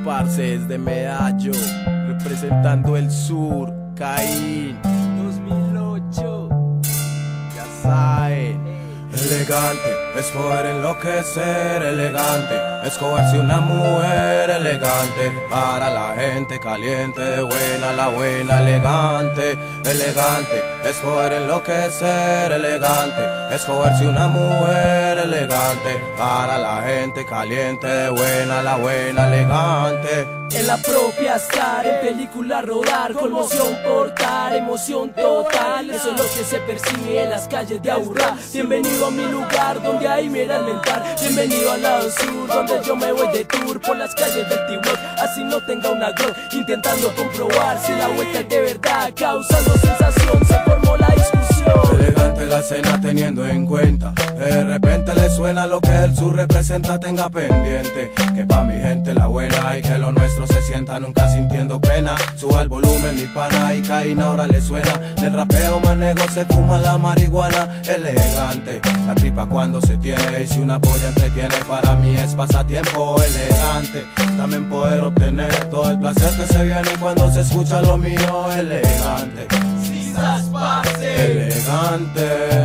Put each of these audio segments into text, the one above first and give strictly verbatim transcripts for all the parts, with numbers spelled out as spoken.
parce, desde Medallo, representando el sur, Caín, dos mil ocho, ya saben. Elegante, es poder enloquecer, elegante, es cogerse una mujer elegante, para la gente caliente, buena, la buena, elegante, elegante, es poder enloquecer, elegante, es cogerse una mujer elegante, para la gente caliente, buena, la buena, elegante. En la propia estar, en película rodar, conmoción portar, emoción total. Eso es lo que se percibe en las calles de Aburrá. Bienvenido a mi lugar, donde ahí me irán mentar. Bienvenido al lado sur, donde yo me voy de tour por las calles del Tiburón, así no tenga una glow, intentando comprobar si la vuelta es de verdad, causando sensación, se formó la discusión. Elegante la escena teniendo en cuenta, de repente le suena lo que el sur representa, tenga pendiente, que pa' mi gente la buena y que lo nuestro se sienta nunca sintiendo pena. Suba el volumen mi pana y Caín ahora le suena, del rapeo manego se fuma la marihuana. Elegante, la tripa cuando se tiene y si una polla entretiene, para mí es pasatiempo. Elegante, también poder obtener todo el placer que se viene cuando se escucha lo mío. Elegante, elegante,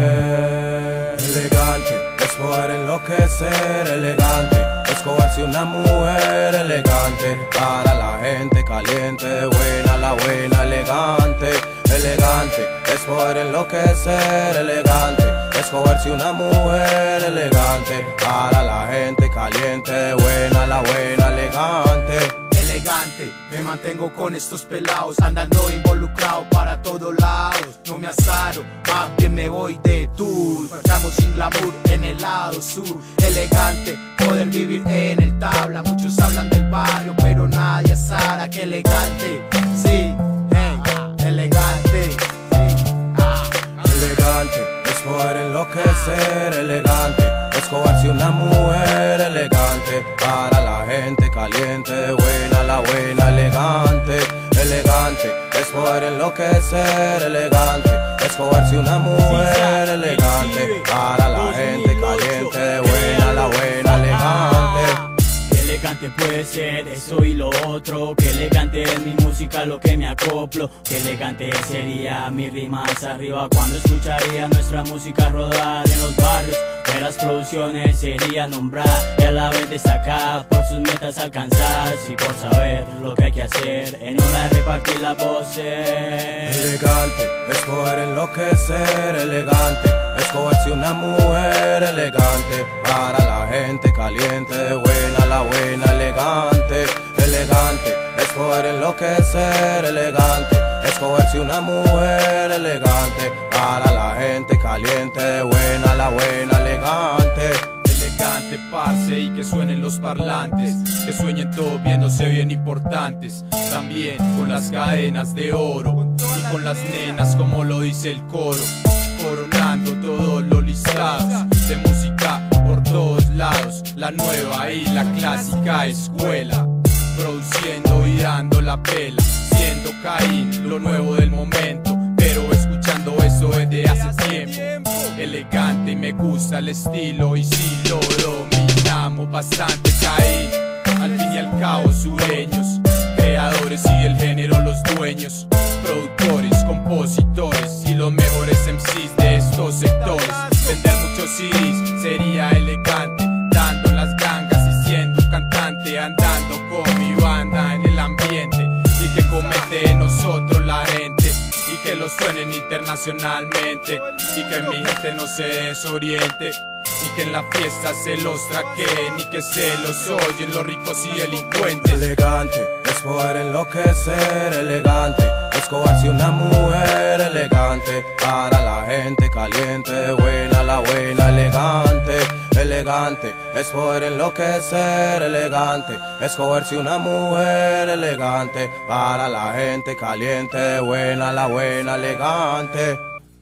elegante, es poder enloquecer, elegante, es cogerse una mujer elegante, para la gente caliente, buena, la buena, elegante, elegante, es poder enloquecer, elegante, es cogerse una mujer elegante, para la gente caliente, buena, la buena, elegante. Elegante, me mantengo con estos pelados, andando involucrado para todos lados. No me azaro, más bien me voy de tour. Estamos sin glamour en el lado sur. Elegante, poder vivir en el tabla. Muchos hablan del barrio, pero nadie asara. Que elegante, sí, hey, elegante, sí, ah. Elegante, es poder enloquecer, elegante, es cogerse una mujer elegante, para la gente caliente, buena, la buena, elegante, elegante, es poder enloquecer, elegante, es cogerse una mujer elegante, para la gente caliente, buena, la buena, elegante. Elegante puede ser eso y lo otro, que elegante es mi música, lo que me acoplo, que elegante sería mi rima más arriba cuando escucharía nuestra música rodar en los barrios, que las producciones sería nombrar y a la vez destacar por sus metas alcanzadas y por saber lo que hay que hacer en hora de repartir las voces. Elegante, es poder enloquecer, elegante, es cogerse una mujer elegante, para la gente caliente, buena, la buena, elegante, elegante, es poder enloquecer, elegante, es cogerse una mujer elegante, para la gente caliente, buena, la buena, elegante. Elegante, parce, y que suenen los parlantes, que sueñen todos viéndose bien importantes, también con las cadenas de oro y con las nenas como lo dice el coro, coronando todos los listados de música por todos lados, la nueva y la clásica escuela, produciendo y dando la pela, siendo Caín lo nuevo del momento, pero escuchando eso desde hace tiempo. Elegante y me gusta el estilo y si lo dominamos bastante. Caín, al fin y al cabo sureños, creadores y el género los dueños, productores, compositores y los mejores M Cs de estos sectores. Vender muchos C Ds sería elegante, dando las gangas y siendo un cantante, andando con mi banda en el ambiente y que comete en nosotros la gente y que lo suenen internacionalmente y que mi gente no se desoriente y que en la fiesta se los traqueen y que se los oyen los ricos y delincuentes. Elegante, es poder enloquecer, elegante, es cogerse una mujer elegante, para la gente caliente, buena, la buena, elegante, elegante, es poder enloquecer, elegante, es cogerse una mujer elegante, para la gente caliente, buena, la buena, elegante.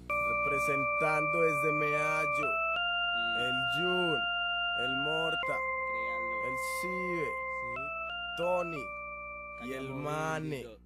Representando desde Medallo, el Jun, el Morta, el Cibe, Tony y el Mane.